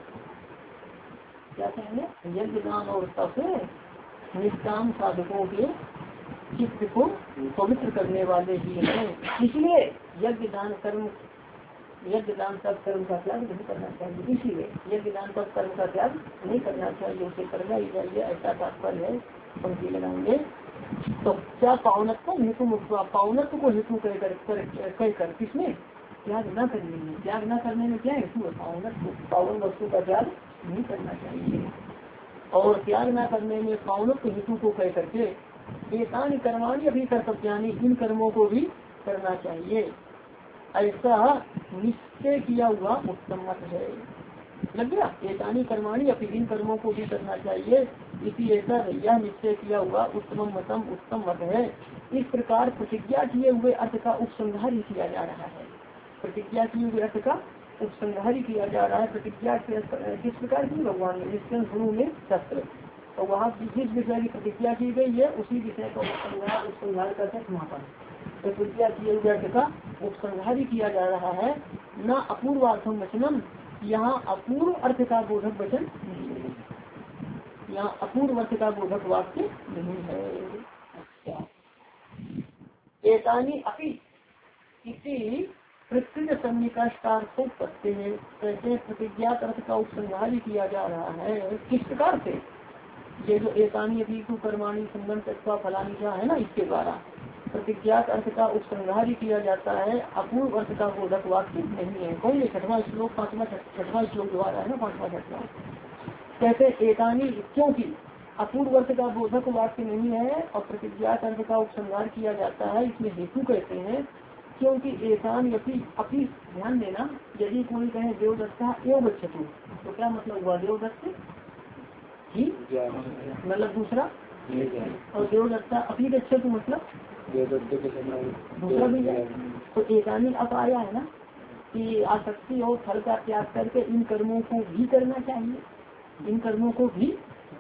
क्या कहेंगे? यज्ञ दान और तप निष्काम साधकों के चित्त को पवित्र करने वाले ही हैं। इसलिए यज्ञ दान कर्म यज्ञ दान तप कर्म का त्याग नहीं करना चाहिए। इसीलिए यज्ञ दान तप कर्म का त्याग नहीं करना चाहिए, उसे करना ही चाहिए, ऐसा तात्पर्य है। पंक्ति लगाएंगे तो क्या पावनत्व हेतु मुक्त, पावनत्व को हेतु कहकर कर, कर, किसमें? त्याग न करने में। त्याग न करने में क्या हेतु है? पावनत्व, पावन वस्तु का त्याग नहीं करना चाहिए। और त्याग न करने में पावनत्व हेतु को कह करके एकान कर्माणी अभी कर्तव्यानी, इन कर्मों को भी करना चाहिए, ऐसा निश्चय किया हुआ उत्तम मत है। लग गया? एकानी कर्माणी अपनी इन कर्मों को भी करना चाहिए, इसी ऐसा यह निश्चय किया हुआ उत्तम मतम उत्तम मत है। इस प्रकार प्रतिज्ञा किए हुए अर्थ का उपसंहार ही किया जा रहा है। प्रतिज्ञा किए हुए अर्थ का उपसंहार ही किया जा रहा है। प्रतिज्ञा किस प्रकार की? भगवान ने निश्चय शुरू में शस्त्र, तो वहाँ जिस विषय की प्रतिज्ञा की गई है उसी विषय का उपसंहार, उपसंहार का समापन। प्रतिज्ञा किए हुए अर्थ का उपसंहार ही किया जा रहा है। न अपूर्वार्थम वचनम, यहाँ अपूर्व अर्थ का बोधक वचन नहीं है, यहाँ अपूर्व अर्थ का बोधक वाक्य नहीं है। एकानी अपि इसी प्रकृत सन्निकाष्टार्थोपत्ति है। कैसे प्रतिज्ञात अर्थ का उपसंहार ही किया जा रहा है। किस प्रकार से? ये जो एकानी अपि कर्माणी संगम तत्वा फलानी का है ना, इसके द्वारा प्रतिज्ञात अर्थ का उपसंहार किया जाता है, अपूर्व अर्थ का बोधक वाक्य नहीं है। कौन? ये छठवां श्लोक, पांचवा छठवां श्लोक द्वारा है ना, पांचवा छठवां। कहते एकानी क्योंकि अपूर्व अर्थ का बोधक वाक्य नहीं है और प्रतिज्ञात अर्थ का उपसंहार किया जाता है, इसमें हेतु कहते हैं क्योंकि एकान यदि अपनी, ध्यान देना, यदि कोई कहे देवदत्ता एवं गच्छतु तो क्या मतलब हुआ? देवदत्त ही मतलब दूसरा, और देवदत्ता अपनी गच्छतु मतलब दूसरा भी है। तो एकानी अप आया है ना कि आसक्ति और फल का त्याग करके इन कर्मों को भी करना चाहिए, इन कर्मों को भी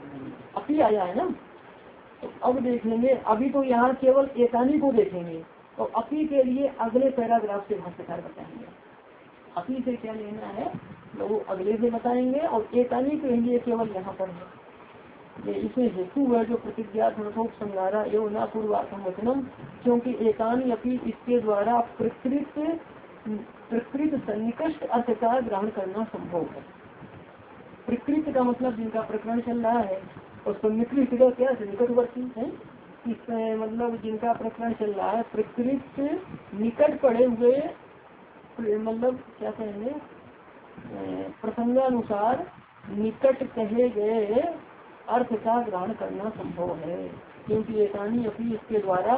अपी आया है ना। तो अब देखेंगे, अभी तो यहाँ केवल एकानी को देखेंगे, और अपी के लिए अगले पैराग्राफ से भाष्यकार बताएंगे। अपी से क्या लेना है तो वो अगले से बताएंगे, और एकानी के लिए केवल यहाँ पर है ये इसमें हेतु है जो प्रतिज्ञा संगारा एवं न पूर्वार्थम वचनम, क्योंकि एकानी अपी इसके द्वारा प्रकृत प्रकृत सन्निकट अर्थ का ग्रहण करना संभव है। प्रकृत का मतलब जिनका प्रकरण चल रहा है, और सन्निकृत का क्या निकटवर्ती है, इस मतलब जिनका प्रकरण चल रहा है प्रकृत निकट पड़े हुए मतलब क्या कहेंगे प्रसंगानुसार निकट कहे गए अर्थ का ग्रहण करना संभव है, क्योंकि एकानी अपनी इसके द्वारा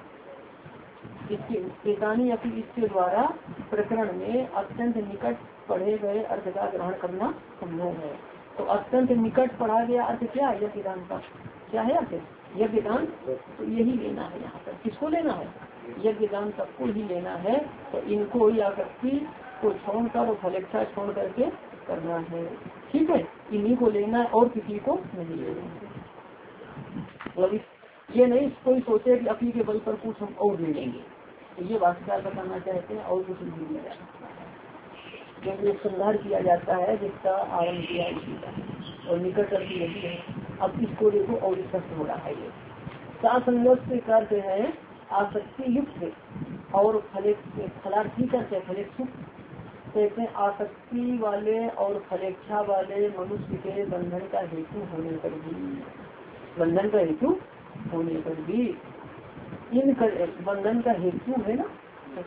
इसके एकानी अपनी इसके द्वारा प्रकरण में अत्यंत निकट पढ़े गए अर्थ का ग्रहण करना संभव है। तो अत्यंत निकट पढ़ा गया अर्थ क्या है, यज्ञदान का क्या है अर्थ, यज्ञदान, तो यही लेना है यहाँ पर। किसको लेना है, यज्ञदान सबको ही लेना है। तो इनको या शक्ति को छोड़कर और फलेच्छा छोड़ करके करना है, ठीक है, इन्हीं को लेना है और किसी को नहीं लेना है। मतलब ये नहीं कोई सोचे कि अपनी के बल पर कुछ हम और ले लेंगे, तो ये भाष्यकार बताना चाहते हैं और कुछ नहीं लिया जाता, क्योंकि एक संहार किया जाता है जिसका आरम्भ किया इसी का और निकट करती यही है। अब इसको देखो और स्पष्ट हो रहा है। ये सासंगत से करते हैं आसक्ति युक्त और फले फलार्थी करते फलेक्षुक कहते हैं आसक्ति वाले और फलेच्छा वाले मनुष्य के बंधन का हेतु होने पर भी बंधन का हेतु होने पर भी इन बंधन का हेतु है ना,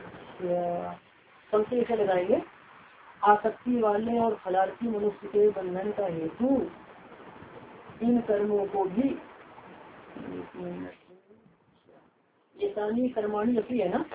सबसे ऐसे लगाएंगे आसक्ति वाले और फलार्थी मनुष्य के बंधन का हेतु इन कर्मों को भी एकानी कर्माणी अपनी है ना,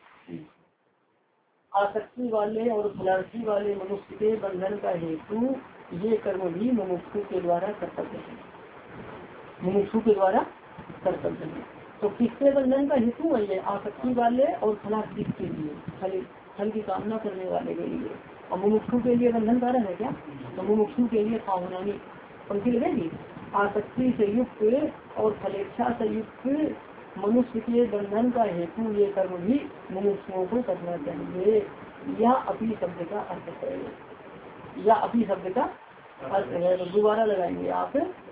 आसक्ति वाले और फलार्थी वाले मनुष्य के बंधन का हेतु ये कर्म भी मुमुक्षु के द्वारा कर्तव्य है, मुमुक्षु के द्वारा कर्तव्य है। तो किसके बंधन का हेतु है ये, आसक्ति वाले और फलार्थी के लिए, फल फल की कामना करने वाले के लिए, और मुमुक्षु के लिए बंधन कारण है क्या, तो मुमुक्षु के लिए पावनानी पंक्ति लगेगी, आसक्ति से युक्त और फलेच्छा से युक्त मनुष्य के बंधन का हेतु ये कर्म भी मनुष्यों को करना चाहिए। यह अपनी शब्द का अर्थ है, या अपनी शब्द का अर्थ है। तो दोबारा लगाएंगे आप,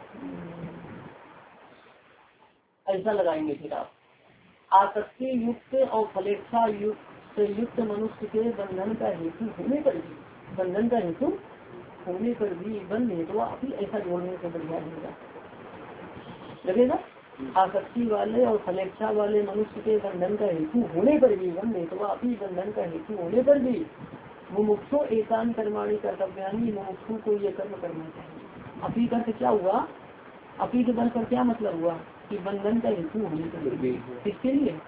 ऐसा लगाएंगे फिर आप, आसक्ति युक्त और फलेच्छा युक्त से युक्त मनुष्य के बंधन का हेतु होने पर भी बंधन का हेतु होने पर भी बंध हेतु अपनी ऐसा जोड़ने से बढ़िया रहेगा लगेगा। आसक्ति वाले और फलेच्छा वाले मनुष्य के बंधन का हेतु होने पर भी बंध हेतु अपनी बंधन का हेतु होने पर भी मुमुक्षु एकांत कर्माणी कर्तव्यानी, मुमुक्षु को ये कर्म करना चाहिए। अपी कर्त क्या हुआ, अपी के बल पर क्या मतलब हुआ कि बंधन का हेतु होने पर भी, किसके लिए,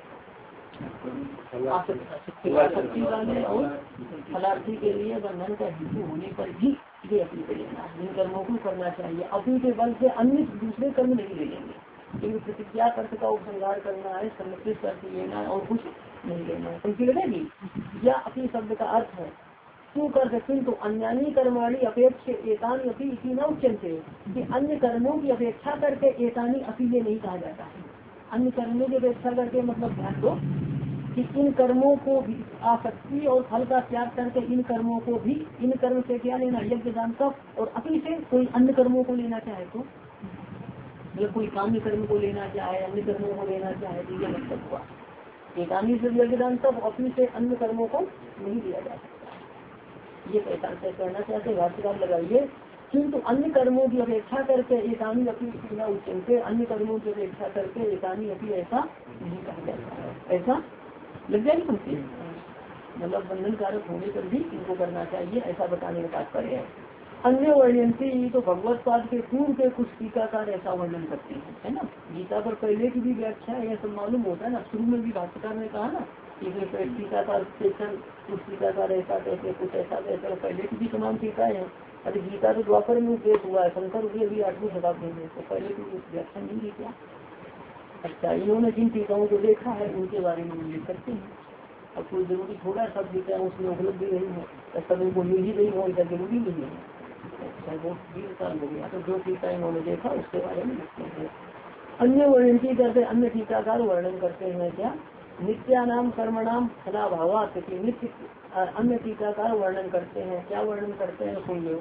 आसक्ति वाले और फलार्थी के लिए बंधन का हेतु होने पर भी ये अपनी को लेना है, इन कर्मों को करना चाहिए। अपनी के बल से अन्य दूसरे कर्म नहीं ले लेंगे, क्योंकि प्रतिज्ञा अर्थ का उपसंहार करना है, संरक्षित अर्थ लेना है और कुछ नहीं लेना है। उनकी लगेगी या अपनी शब्द का अर्थ है क्यों कर सकते, तो अन्यानी कर्माणी अपेक्ष एकानी अपी इसी न उच्चनते, कि अन्य कर्मों की अपेक्षा करके एकानी अपी ये नहीं कहा जाता है। अन्य कर्मों की अपेक्षा करके मतलब ध्यान दो कि इन कर्मों को भी आसक्ति और फल का त्याग करके इन कर्मों को भी, इन कर्म से क्या लेना, यज्ञ दान तप, और अपी से कोई अन्य कर्मों को लेना चाहे तो मतलब कोई काम्य कर्म को लेना चाहे, अन्य कर्मों को लेना चाहे, तो ये मतलब हुआ एकानी से यज्ञदान तब अपनी से अन्य कर्मों को नहीं दिया जा सकता। ये कहना चाहते भाष्यकार लगाइए, किंतु अन्य कर्मों की अपेक्षा करके एकानी अपनी उच्चनते, अन्य कर्मों की अपेक्षा करके एकानी अपनी ऐसा नहीं कहा जाता है। ऐसा लग जाएगी तुमसे, मतलब बंधन कारक होने पर भी इनको करना चाहिए, ऐसा बताने का तात्पर्य है। अन्य वर्णयंती तो भगवत पाद के पूर्व के कुछ टीकाकार ऐसा वर्णन करते हैं, है ना। गीता पर पहले की भी व्याख्या है, यह सब मालूम होता है ना। शुरू में भी भाष्यकार ने कहा ना कि टीकाकार कुछ टीकाकार ऐसा कहते, कुछ ऐसा कहते, पहले की भी तमाम टीकाएं हैं। अरे गीता तो द्वापर में उपदेश हुआ है, शंकर हुए भी आठवीं शताब्दी में, तो पहले की कुछ व्याख्या नहीं की क्या। अच्छा, इन्होंने जिन टीकाओं को देखा है उनके बारे में उल्लेख करते हैं। अब कोई जरूरी थोड़ा सब टीकाएं उसमें उपलब्ध ही नहीं है, सभी को मिल ही नहीं हो, ऐसा जरूरी नहीं है। अच्छा, वो बीस साल हो गया, तो जो टीका इन्होंने देखा उसके बारे में लिखते हैं। अन्य वर्णन करते, अन्य टीकाकार वर्णन करते हैं क्या, नित्यानाम कर्मणाम फलाभावात कि नित्य अन्य टीकाकार वर्णन करते हैं। क्या वर्णन करते हैं सुन लो।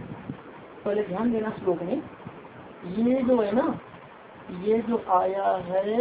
पहले ध्यान देना श्लोक में, ये जो है ना, ये जो आया है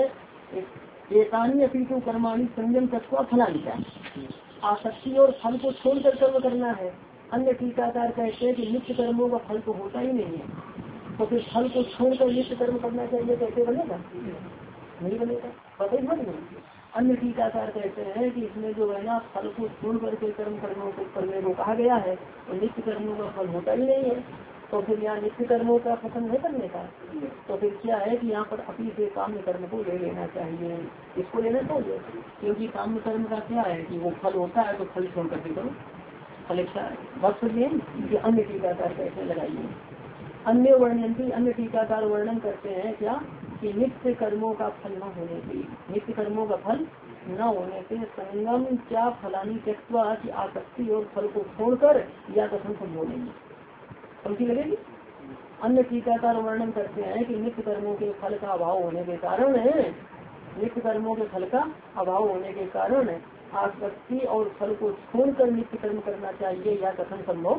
एकान्य पीतु कर्माणी संयम तत्व फलानिका, आसक्ति और फल को छोड़कर कर्म करना है। अन्य टीकाकार कहते हैं कि नित्य कर्मों का फल तो होता ही नहीं है, तो फिर फल को छोड़कर नित्य कर्म करना चाहिए, कैसे बनेगा? नहीं बनेगा, पता ही मत नहीं। अन्य टीकाकार कहते हैं कि इसमें जो है ना फल को छोड़ करके कर्म कर्मों को करने को कहा गया है, तो नित्य कर्मों का फल होता ही नहीं है, तो फिर यहाँ नित्य कर्मों का पसंद नहीं करने का, तो फिर क्या है कि यहाँ पर अपनी से काम्य कर्म को ले लेना चाहिए, इसको लेना चाहिए। क्योंकि काम्य कर्म का क्या है कि वो फल होता है, तो फल छोड़ करके करो, फल इच्छा वक्त कि अन्य टीकाकार कैसे लगाइए। अन्य वर्णन की अन्य टीकाकार वर्णन करते हैं क्या कि नित्य कर्मों का फल न होने से, नित्य कर्मों का फल न होने से संगम क्या फलानी त्यक्त्वा की आसक्ति और फल को छोड़कर या कथन संभव नहीं पंक्ति लगेगी। अन्य टीकाकार वर्णन करते हैं कि नित्य कर्मों के फल का अभाव होने के कारण है, नित्य कर्मों के फल का अभाव होने के कारण आसक्ति और फल को छोड़कर नित्य कर्म करना चाहिए या कथन संभव।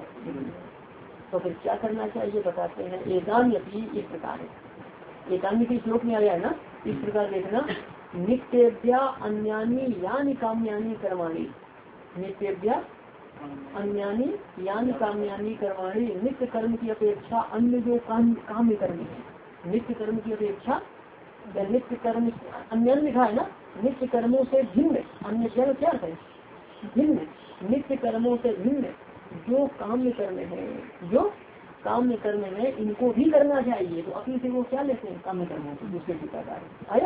तो फिर क्या करना चाहिए बताते हैं। एकान्यपि इस प्रकार है, एकान्य के श्लोक में आया है ना, इस प्रकार देखना। नित्यव्या अन्यानी यानी काम्यानी कर्माणी, नित्यव्या अन्यानी यानी काम्यानी कर्माणी, नित्य कर्म की अपेक्षा अन्य जो काम काम्य कर्म है, नित्य कर्म की अपेक्षा नित्य कर्म अन्य लिखा है ना, नित्य कर्मों से भिन्न, अन्य जन क्या है भिन्न, नित्य कर्मों से भिन्न जो काम्य कर्म है, जो काम्य कर्म है इनको भी करना चाहिए। तो अपनी से वो क्या लेते हैं काम्य कर्मों को, दूसरे टीकाकार आया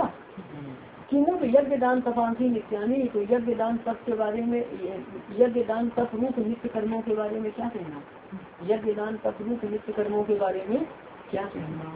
किमुत यज्ञ दान तपांसी नित्यानी। तो यज्ञ दान तप के बारे में, यज्ञ दान तप रूप नित्य कर्मों के बारे में क्या कहना, यज्ञ दान तप रूप नित्य कर्मों के बारे में क्या कहना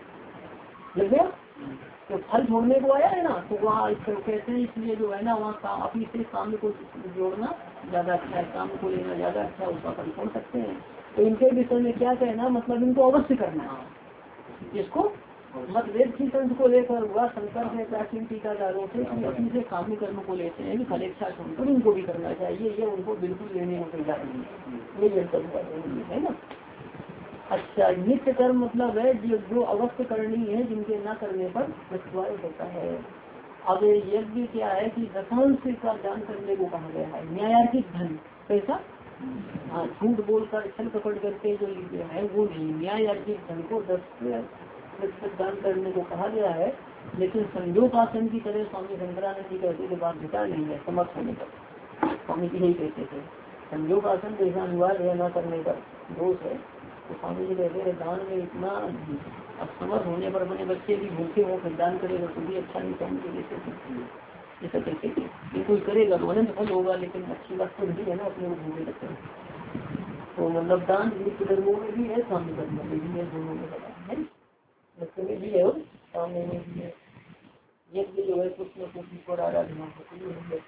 लग गया। तो फल छोड़ने को आया है ना, तो वहाँ कहते हैं इसलिए जो है ना वहाँ अपनी से काम को जोड़ना ज्यादा अच्छा है, काम को लेना ज्यादा अच्छा है, उसका फल छोड़ सकते हैं। तो इनके विषय में क्या कहना, मतलब इनको अवश्य करना है। इसको मतभेद की संत को लेकर हुआ शंकर से प्राचीन टीकाकारों से अपनी से काम्य कर्म को लेते हैं कि फलेच्छा छोड़कर इनको भी करना चाहिए, ये उनको बिल्कुल लेने में तैयार नहीं, ये जनता है ना। अच्छा, नित्य कर्म मतलब है जो जो अवश्य करनी है, जिनके न करने पर मृत्युआय होता है। अब यज्ञ क्या है कि दशांश का दान करने को कहा गया है, न्यायार्थिक धन कैसा, हाँ झूठ बोलकर छल कपट करके जो है वो नहीं, न्यायार्थिक धन को दस प्रतिशत दान करने को कहा गया है। लेकिन संयोगासन की तरह स्वामी शंकरानंद जी कहते थे बाध्यता नहीं है समर्थ होने पर, स्वामी जी यही कहते थे संयोगासन जैसा अनिवार्य है न करने पर दोष है। तो स्वामी जी कहते हैं दान में इतना असमर्थ होने पर अपने बच्चे भी भूखे हो फिर दान करेगा तो भी अच्छा नहीं, स्वामी जी जैसे ऐसा कहते थे। कोई करेगा तो अनंत फल होगा, लेकिन अच्छी बात तो नहीं है ना अपने को भूखे लगते हैं। तो मतलब दान नित्य कर्मों में भी है, सामने कर्मों में भी है, दोनों में बताया है, नित्य में भी है और सामने में भी है। यज्ञ जो है कुछ न कुछ ईश्वर आराधना होती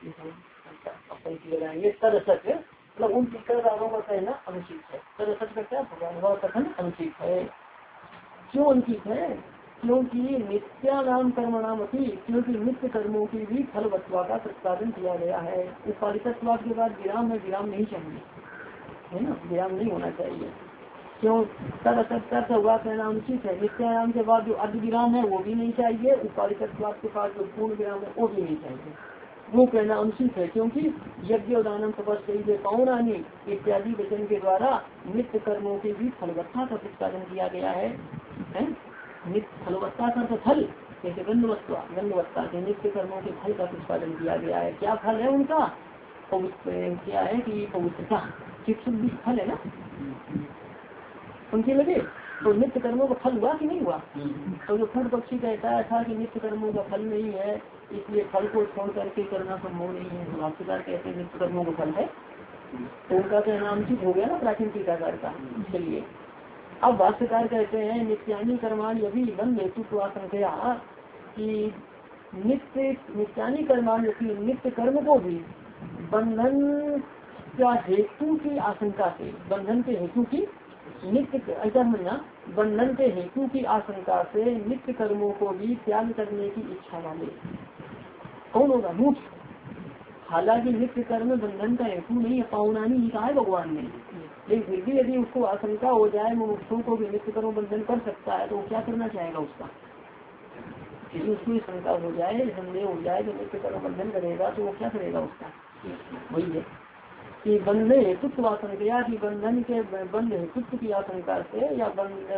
है, लगाएंगे तर सच है, मतलब उन टीकाकारों का कहना अनुचित है। तर सच का क्या भगवान का कथन अनुचित है। क्यों अनुचित है, क्योंकि नित्यानाम कर्मणाम अपनी, क्योंकि नित्य कर्मों की भी फलवत्वा का प्रतिपादन किया गया है। उपाधिकत्वाद के बाद विराम में विराम नहीं चाहिए है ना, विराम नहीं होना चाहिए। क्यों तर सत्य हुआ कहना अनुचित है। नित्यानाम के बाद जो अर्ध विराम है वो भी नहीं चाहिए, उपाधिकत्वाद के बाद जो पूर्ण विराम है वो भी नहीं चाहिए, वो कहना अनुचित है। क्योंकि यज्ञ दानम तपस्या पौराणी इत्यादि वचन के द्वारा नित्य कर्मों के भी फलवत्ता का प्रतिपादन किया गया है, है? नित्य फलवत्ता का तो फल जैसे गंधवत्ता, गंधवत्ता के नित्य कर्मों के फल का प्रतिपादन किया गया है। क्या फल है उनका, क्या है कि पवित्रता चित्त फल है ना उनके लगे। तो नित्य कर्मों का फल हुआ कि नहीं हुआ। तो जो पूर्ण पक्षी कहता था कि नित्य कर्मों का फल नहीं है, इसलिए फल को छोड़ करके करना संभव नहीं है, तो भाष्यकार कहते हैं नित्य कर्मों का फल है, तो उनका कहना अनुचित हो गया ना प्राचीन टीकाकार का। चलिए अब भाष्यकार कहते हैं नित्यानी कर्माणी अभी बंद हेतु तो आशंका कि नित्य नित्यानी कर्माणी नित्य कर्म को भी बंधन क्या हेतु की आशंका से, बंधन के हेतु की नित्य ऐसा समझना, बंधन के हेतु की आशंका से नित्य कर्मों को भी त्याग करने की इच्छा वाले, कौन होगा? मूढ़। हालांकि नित्य कर्म बंधन का हेतु नहीं है, पावनानी ही कहा है भगवान ने, लेकिन फिर भी यदि उसको आशंका हो जाए मुमुक्षु को भी नित्य कर्म बंधन कर सकता है तो वो क्या करना चाहेगा? उसका यदि उसको शंका हो जाए, संदेह हो जाए तो नित्य कर्म बंधन करेगा तो वो क्या करेगा? उसका वही है कि बंध हेतुत्व आशंका, की बंधन के बंध हेतुत्व की आशंका से या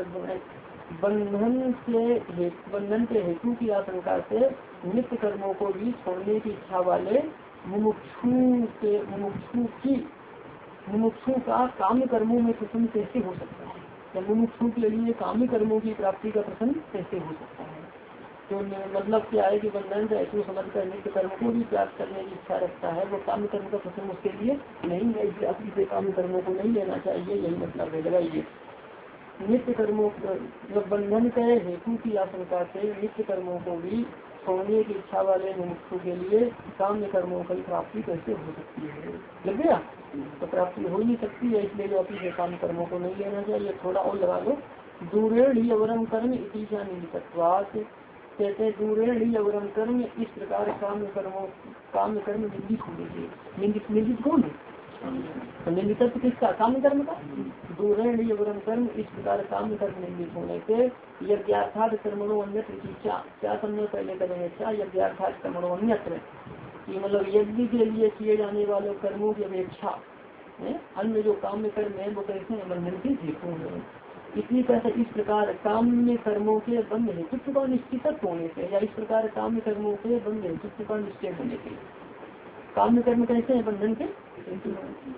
बंधन के बंधन के हेतु की आशंका से नित्य कर्मों को भी छोड़ने की इच्छा वाले मुमुक्षु के मुमुक्षु की मुमुक्षु का काम्य कर्मों में प्रसन्न कैसे हो सकता है, या मुमुक्षु के लिए काम्य कर्मों की प्राप्ति का प्रसन्न कैसे हो सकता है? तो मतलब क्या है कि बंधन का हेतु समझ कर नित्य कर्म को भी प्राप्त करने की इच्छा रखता है, वो काम्य कर्म का प्रसन्न उसके लिए नहीं है, इसलिए अपनी से काम्य कर्मों को नहीं लेना चाहिए, यही मतलब है। लगाइए नित्य कर्मों मतलब बंधन के हेतु की आशंका से नित्य कर्मों को भी छोड़ने की इच्छा वाले मुमुक्षु के लिए काम्य कर्मों की प्राप्ति कैसे हो सकती है? लग गया? तो प्राप्ति हो नहीं सकती है, इसलिए जो अपनी से काम्य कर्मों को नहीं लेना चाहिए। थोड़ा और लगा लो, दूरेण ही अवरम कर्म इतिशा निंदितत्वात्, कहते हैं दूरेण ही अवरम कर्म, इस प्रकार काम्य कर्मों काम्य कर्म निंदित होने से। निंदित निंदित कौन है? तो निंदित किसका? काम्य कर्म का। दूरेण ही अवरम कर्म, इस प्रकार काम्य कर्म निंदित होने से यज्ञार्थात् कर्मणो अन्यत्र, क्या समझो पहले करेंगे? क्या यज्ञार्थात् कर्मणो अन्यत्र, कि मतलब यज्ञ के लिए किए जाने वाले कर्मों की अपेक्षा अन्य जो काम्य कर्म है वो कैसे हैं? बंधन के हेतु है। इसी तरह इस प्रकार काम्य कर्मों के बंध हेतुत्व का निश्चित होने से, या इस प्रकार काम्य कर्मों के बंध हेतुत्व का निश्चय होने से, काम्य कर्म कैसे है? बंधन के हेतु।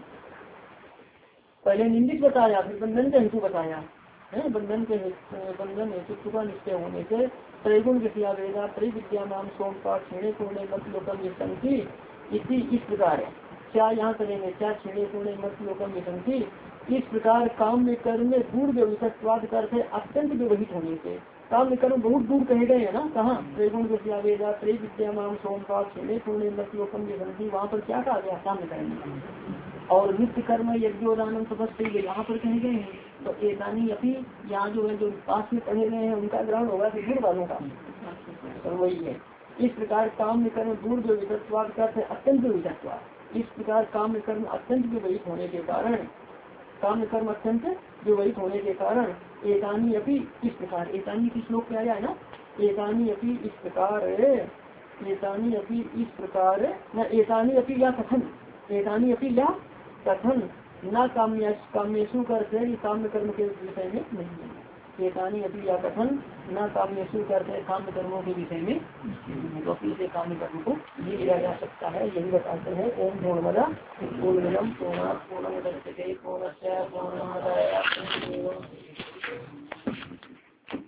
पहले निंदित बताया, फिर बंधन के हेतु बताया है। बंधन के बंधन हेतुत्व का निश्चय होने से त्रैगुण विद्या वेदा त्रैविद्या नाम सोम पाठ छेड़े पूर्णे मत लोकम विसंति, इसी इस प्रकार है। क्या यहाँ करेंगे? क्या छेड़े पूर्णे मत लोकम विसंति, इस प्रकार काम्य कर्म में दूर व्यवहितवाद करते अत्यंत व्यवहित होने से, काम्य कर्म बहुत दूर कहे गए है ना, कहाँ? त्रैगुण विद्या वेदा त्रैविद्या नाम सोम पाठ छेड़े पूर्णे मत लोकम विसंति, वहाँ पर क्या कहा गया? काम्य कर्म। और नित्य कर्म यज्ञोदान तपस्या यहाँ पर कहे गए हैं। तो एकानी अभी यहाँ जो है जो पास में पढ़े गए हैं उनका ग्रहण होगा कि दूर वालों का? तो वही है। इस प्रकार काम्य कर्म दूर जो विधत्वाद करते अत्यंत विधत्वाद, इस प्रकार काम्य कर्म अत्यंत विवहित होने के कारण काम्य कर्म अत्यंत विवहित होने के कारण एकानी अभी इस प्रकार, एकानी की श्लोक में आया है ना, एकानी अभी इस प्रकार एकानी अभी इस प्रकार न एकानी अभी या कथन एकानी अभी या कथन न काम्य काम्येशु करते काम्य कर्म के विषय में नहीं है। एकानी अभी या कथन न काम्येशु करते काम्य कर्मों के विषय में, तो अपनी से काम्य कर्म को नहीं लिया जा सकता है, यही बताते हैं। ओम पूर्णमदा पूर्णमिदं पूर्णात् पूर्णमुदच्यते पूर्णस्य पूर्णमादाय